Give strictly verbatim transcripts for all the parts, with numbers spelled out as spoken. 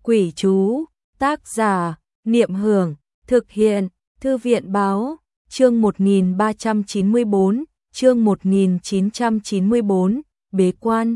Quỷ chú, tác giả, Niệm Hưởng, thực hiện, Thư viện Báo, chương một nghìn ba trăm chín mươi bốn, chương một nghìn chín trăm chín mươi bốn, bế quan.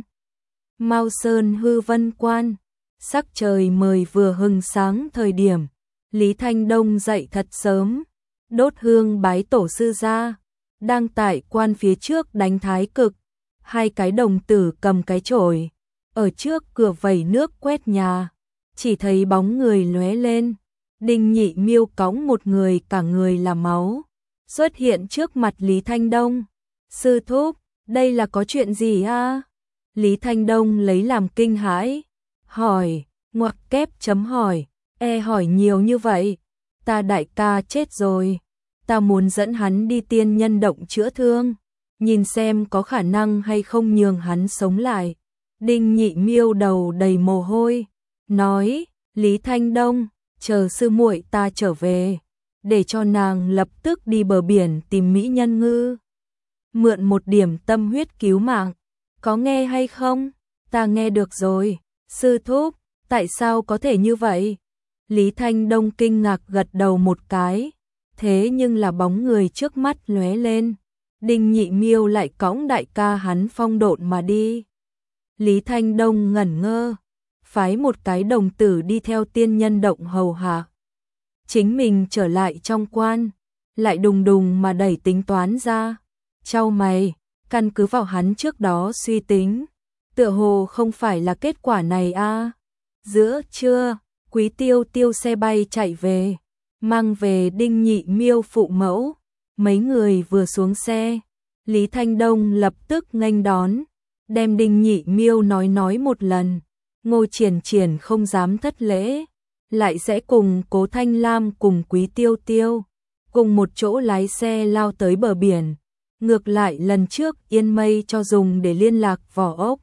Mao Sơn Hư Vân Quan, sắc trời mời vừa hừng sáng thời điểm, Lý Thanh Đông dậy thật sớm, đốt hương bái tổ sư ra, đang tại quan phía trước đánh thái cực, hai cái đồng tử cầm cái chổi, ở trước cửa vẩy nước quét nhà, chỉ thấy bóng người lóe lên, Đinh Nhị Miêu cõng một người cả người là máu, xuất hiện trước mặt Lý Thanh Đông. Sư thúc, đây là có chuyện gì a? Lý Thanh Đông lấy làm kinh hãi, hỏi, ngoặc kép chấm hỏi, e hỏi nhiều như vậy, ta đại ca chết rồi, ta muốn dẫn hắn đi tiên nhân động chữa thương, nhìn xem có khả năng hay không nhường hắn sống lại. Đinh Nhị Miêu đầu đầy mồ hôi, nói, Lý Thanh Đông, chờ sư muội ta trở về, để cho nàng lập tức đi bờ biển tìm mỹ nhân ngư, mượn một điểm tâm huyết cứu mạng, có nghe hay không? Ta nghe được rồi, sư thúc, tại sao có thể như vậy? Lý Thanh Đông kinh ngạc gật đầu một cái, thế nhưng là bóng người trước mắt lóe lên, Đinh Nhị Miêu lại cõng đại ca hắn phong độn mà đi. Lý Thanh Đông ngẩn ngơ, phái một cái đồng tử đi theo tiên nhân động hầu hạ. Chính mình trở lại trong quan, lại đùng đùng mà đẩy tính toán ra, chau mày, căn cứ vào hắn trước đó suy tính, tựa hồ không phải là kết quả này a. À. Giữa trưa, Quý Tiêu Tiêu xe bay chạy về, mang về Đinh Nhị Miêu phụ mẫu, mấy người vừa xuống xe, Lý Thanh Đông lập tức nghênh đón, đem Đinh Nhị Miêu nói nói một lần, Ngô Triển Triển không dám thất lễ, lại sẽ cùng Cố Thanh Lam cùng Quý Tiêu Tiêu, cùng một chỗ lái xe lao tới bờ biển. Ngược lại lần trước Yên Mây cho dùng để liên lạc vỏ ốc,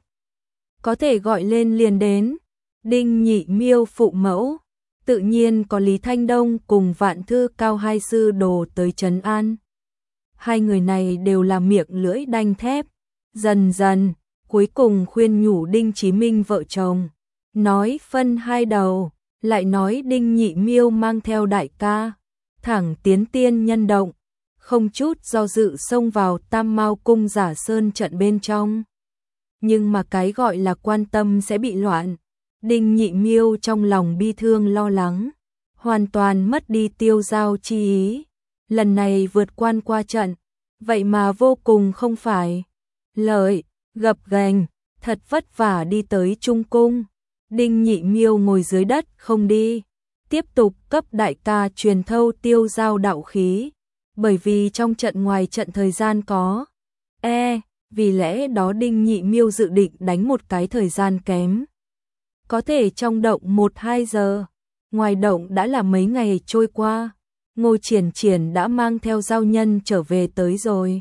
có thể gọi lên liền đến. Đinh Nhị Miêu phụ mẫu, tự nhiên có Lý Thanh Đông cùng Vạn Thư Cao hai sư đồ tới trấn an. Hai người này đều là miệng lưỡi đanh thép, dần dần, cuối cùng khuyên nhủ Đinh Chí Minh vợ chồng, nói phân hai đầu, lại nói Đinh Nhị Miêu mang theo đại ca, thẳng tiến tiên nhân động, không chút do dự xông vào Tam Mao cung Giả Sơn trận bên trong. Nhưng mà cái gọi là quan tâm sẽ bị loạn, Đinh Nhị Miêu trong lòng bi thương lo lắng, hoàn toàn mất đi tiêu giao chi ý. Lần này vượt quan qua trận, vậy mà vô cùng không phải lợi, gập ghềnh, thật vất vả đi tới Trung Cung. Đinh Nhị Miêu ngồi dưới đất không đi, tiếp tục cấp đại ca truyền thâu tiêu giao đạo khí, bởi vì trong trận ngoài trận thời gian có e, vì lẽ đó Đinh Nhị Miêu dự định đánh một cái thời gian kém. Có thể trong động một hai giờ, ngoài động đã là mấy ngày trôi qua, Ngô Triển Triển đã mang theo giao nhân trở về tới rồi.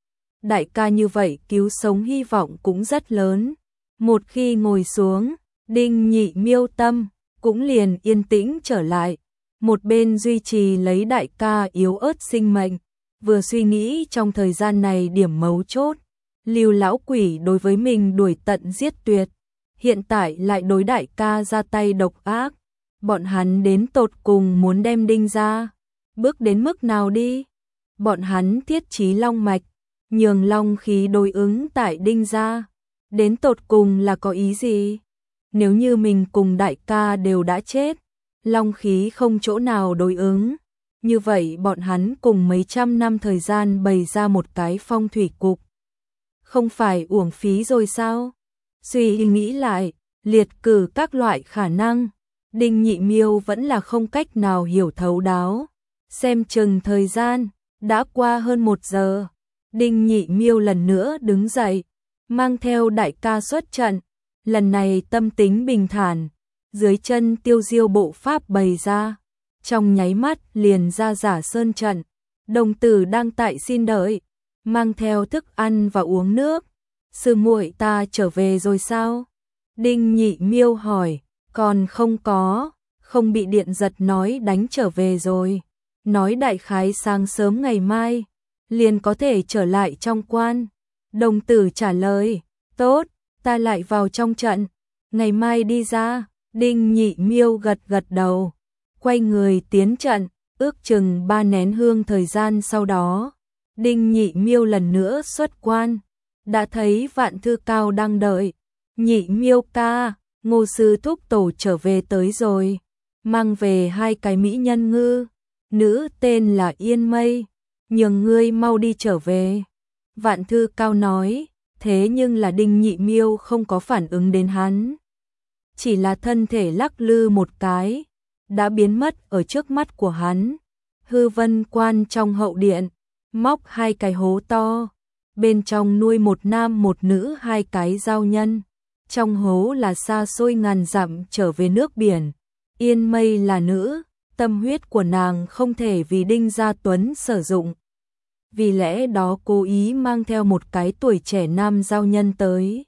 Đại ca như vậy cứu sống hy vọng cũng rất lớn, một khi ngồi xuống, Đinh Nhị Miêu tâm cũng liền yên tĩnh trở lại, một bên duy trì lấy đại ca yếu ớt sinh mệnh, vừa suy nghĩ trong thời gian này điểm mấu chốt, Lưu lão quỷ đối với mình đuổi tận giết tuyệt, hiện tại lại đối đại ca ra tay độc ác, bọn hắn đến tột cùng muốn đem Đinh ra, bước đến mức nào đi? Bọn hắn thiết trí long mạch, nhường long khí đối ứng tại Đinh ra, đến tột cùng là có ý gì? Nếu như mình cùng đại ca đều đã chết, long khí không chỗ nào đối ứng, như vậy bọn hắn cùng mấy trăm năm thời gian bày ra một cái phong thủy cục, không phải uổng phí rồi sao? Suy nghĩ lại, liệt cử các loại khả năng, Đinh Nhị Miêu vẫn là không cách nào hiểu thấu đáo. Xem chừng thời gian, đã qua hơn một giờ, Đinh Nhị Miêu lần nữa đứng dậy, mang theo đại ca xuất trận, lần này tâm tính bình thản, dưới chân tiêu diêu bộ pháp bày ra, trong nháy mắt liền ra Giả Sơn trận, đồng tử đang tại xin đợi, mang theo thức ăn và uống nước. Sư muội ta trở về rồi sao? Đinh Nhị Miêu hỏi, còn không có, không bị điện giật nói đánh trở về rồi, nói đại khái sáng sớm ngày mai, liền có thể trở lại trong quan. Đồng tử trả lời, tốt, ta lại vào trong trận, ngày mai đi ra, Đinh Nhị Miêu gật gật đầu, quay người tiến trận, ước chừng ba nén hương thời gian sau đó. Đinh Nhị Miêu lần nữa xuất quan, đã thấy Vạn Thư Cao đang đợi. Nhị Miêu ca, Ngô sư thúc tổ trở về tới rồi, mang về hai cái mỹ nhân ngư, nữ tên là Yên Mây, nhường ngươi mau đi trở về. Vạn Thư Cao nói, thế nhưng là Đinh Nhị Miêu không có phản ứng đến hắn. Chỉ là thân thể lắc lư một cái, đã biến mất ở trước mắt của hắn. Hư Vân Quan trong hậu điện, móc hai cái hố to, bên trong nuôi một nam một nữ hai cái giao nhân. Trong hố là xa xôi ngàn dặm trở về nước biển. Yên Mây là nữ, tâm huyết của nàng không thể vì Đinh Gia Tuấn sử dụng. Vì lẽ đó cố ý mang theo một cái tuổi trẻ nam giao nhân tới.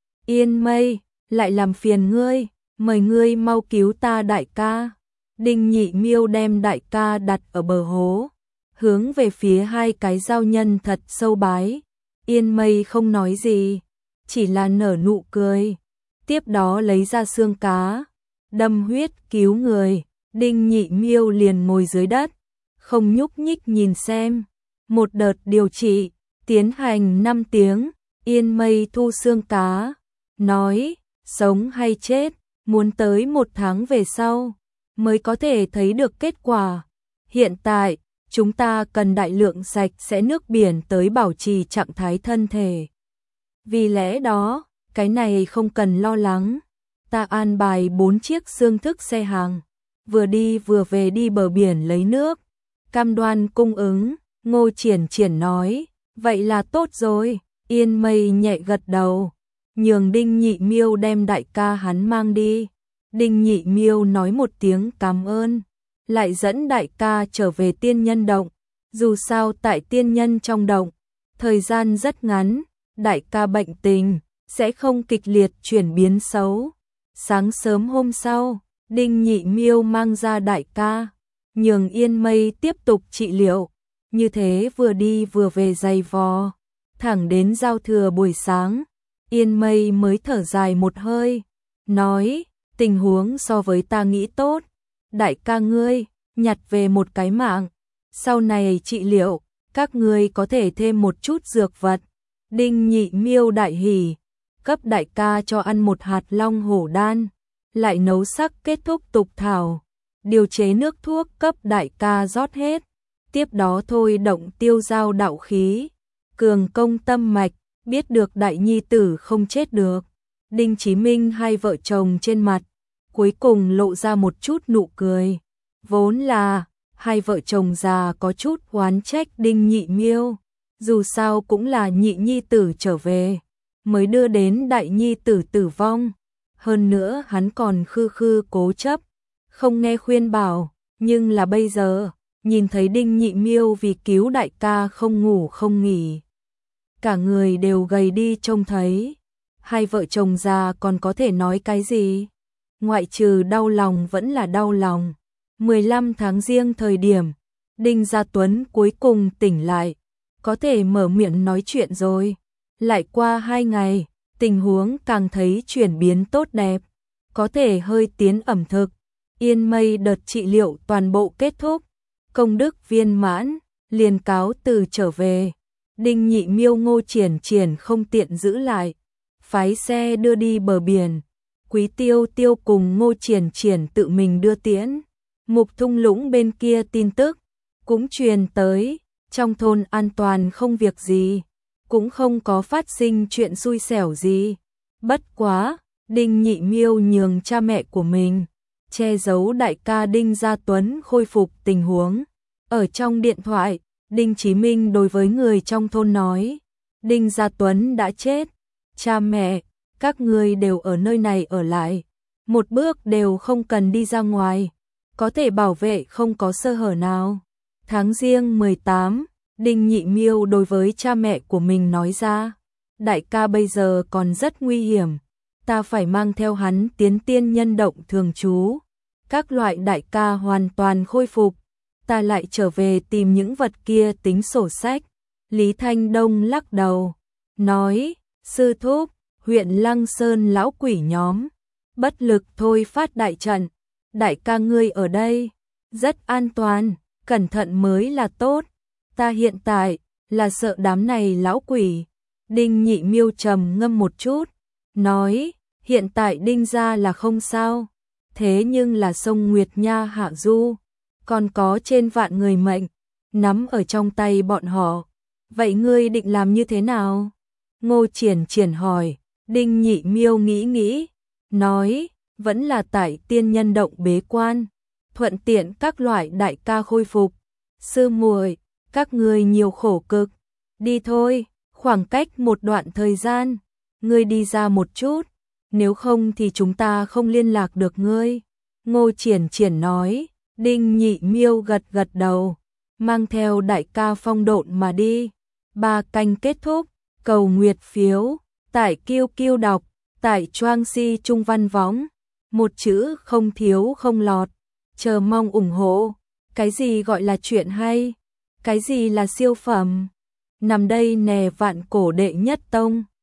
Yên Mây, lại làm phiền ngươi, mời ngươi mau cứu ta đại ca. Đinh Nhị Miêu đem đại ca đặt ở bờ hố, hướng về phía hai cái giao nhân thật sâu bái. Yên Mây không nói gì, chỉ là nở nụ cười. Tiếp đó lấy ra xương cá, đâm huyết cứu người. Đinh Nhị Miêu liền ngồi dưới đất, không nhúc nhích nhìn xem. Một đợt điều trị, tiến hành năm tiếng. Yên Mây thu xương cá, nói, sống hay chết, muốn tới một tháng về sau mới có thể thấy được kết quả. Hiện tại, chúng ta cần đại lượng sạch sẽ nước biển tới bảo trì trạng thái thân thể. Vì lẽ đó, cái này không cần lo lắng. Ta an bài bốn chiếc xương thức xe hàng, vừa đi vừa về đi bờ biển lấy nước, cam đoan cung ứng. Ngô Triển Triển nói, vậy là tốt rồi. Yên Mây nhẹ gật đầu, nhường Đinh Nhị Miêu đem đại ca hắn mang đi. Đinh Nhị Miêu nói một tiếng cảm ơn, lại dẫn đại ca trở về tiên nhân động. Dù sao tại tiên nhân trong động, thời gian rất ngắn, đại ca bệnh tình sẽ không kịch liệt chuyển biến xấu. Sáng sớm hôm sau, Đinh Nhị Miêu mang ra đại ca, nhường Yên Mây tiếp tục trị liệu. Như thế vừa đi vừa về giày vò, thẳng đến giao thừa buổi sáng, Yên Mây mới thở dài một hơi, nói, tình huống so với ta nghĩ tốt. Đại ca ngươi, nhặt về một cái mạng, sau này trị liệu, các ngươi có thể thêm một chút dược vật. Đinh Nhị Miêu đại hỉ, cấp đại ca cho ăn một hạt long hổ đan, lại nấu sắc kết thúc tục thảo, điều chế nước thuốc cấp đại ca rót hết. Tiếp đó thôi động tiêu giao đạo khí, cường công tâm mạch, biết được đại nhi tử không chết được. Đinh Chí Minh hai vợ chồng trên mặt, cuối cùng lộ ra một chút nụ cười. Vốn là, hai vợ chồng già có chút oán trách Đinh Nhị Miêu, dù sao cũng là nhị nhi tử trở về, mới đưa đến đại nhi tử tử vong. Hơn nữa hắn còn khư khư cố chấp, không nghe khuyên bảo, nhưng là bây giờ, nhìn thấy Đinh Nhị Miêu vì cứu đại ca không ngủ không nghỉ, cả người đều gầy đi trông thấy. Hai vợ chồng già còn có thể nói cái gì? Ngoại trừ đau lòng vẫn là đau lòng. mười lăm tháng Giêng thời điểm, Đinh Gia Tuấn cuối cùng tỉnh lại, có thể mở miệng nói chuyện rồi. Lại qua hai ngày, tình huống càng thấy chuyển biến tốt đẹp, có thể hơi tiến ẩm thực. Yên Mây đợt trị liệu toàn bộ kết thúc, công đức viên mãn, liền cáo từ trở về. Đinh Nhị Miêu Ngô Triển Triển không tiện giữ lại, phái xe đưa đi bờ biển. Quý Tiêu Tiêu cùng Ngô Triển Triển tự mình đưa tiễn. Mục Thung Lũng bên kia tin tức cũng truyền tới, trong thôn an toàn không việc gì, cũng không có phát sinh chuyện xui xẻo gì. Bất quá, Đinh Nhị Miêu nhường cha mẹ của mình che giấu đại ca Đinh Gia Tuấn khôi phục tình huống. Ở trong điện thoại, Đinh Chí Minh đối với người trong thôn nói, Đinh Gia Tuấn đã chết, cha mẹ, các ngươi đều ở nơi này ở lại, một bước đều không cần đi ra ngoài, có thể bảo vệ không có sơ hở nào. Tháng Giêng mười tám, Đinh Nhị Miêu đối với cha mẹ của mình nói ra, đại ca bây giờ còn rất nguy hiểm, ta phải mang theo hắn tiến tiên nhân động thường trú. Các loại đại ca hoàn toàn khôi phục, ta lại trở về tìm những vật kia tính sổ sách. Lý Thanh Đông lắc đầu, nói, sư thúc, huyện Lăng Sơn lão quỷ nhóm, bất lực thôi phát đại trận. Đại ca ngươi ở đây, rất an toàn, cẩn thận mới là tốt. Ta hiện tại là sợ đám này lão quỷ. Đinh Nhị Miêu trầm ngâm một chút, nói, hiện tại Đinh gia là không sao, thế nhưng là sông Nguyệt Nha hạ du, còn có trên vạn người mệnh, nắm ở trong tay bọn họ. Vậy ngươi định làm như thế nào? Ngô Triển Triển hỏi. Đinh Nhị Miêu nghĩ nghĩ, nói, vẫn là tại tiên nhân động bế quan, thuận tiện các loại đại ca khôi phục. Sư muội, các ngươi nhiều khổ cực, đi thôi, khoảng cách một đoạn thời gian, ngươi đi ra một chút, nếu không thì chúng ta không liên lạc được ngươi. Ngô Triển Triển nói. Đinh Nhị Miêu gật gật đầu, mang theo đại ca phong độn mà đi. Ba canh kết thúc, cầu nguyệt phiếu, tải kiêu kiêu đọc, tải choang si trung văn võng, một chữ không thiếu không lọt, chờ mong ủng hộ. Cái gì gọi là chuyện hay? Cái gì là siêu phẩm? Nằm đây nè vạn cổ đệ nhất tông.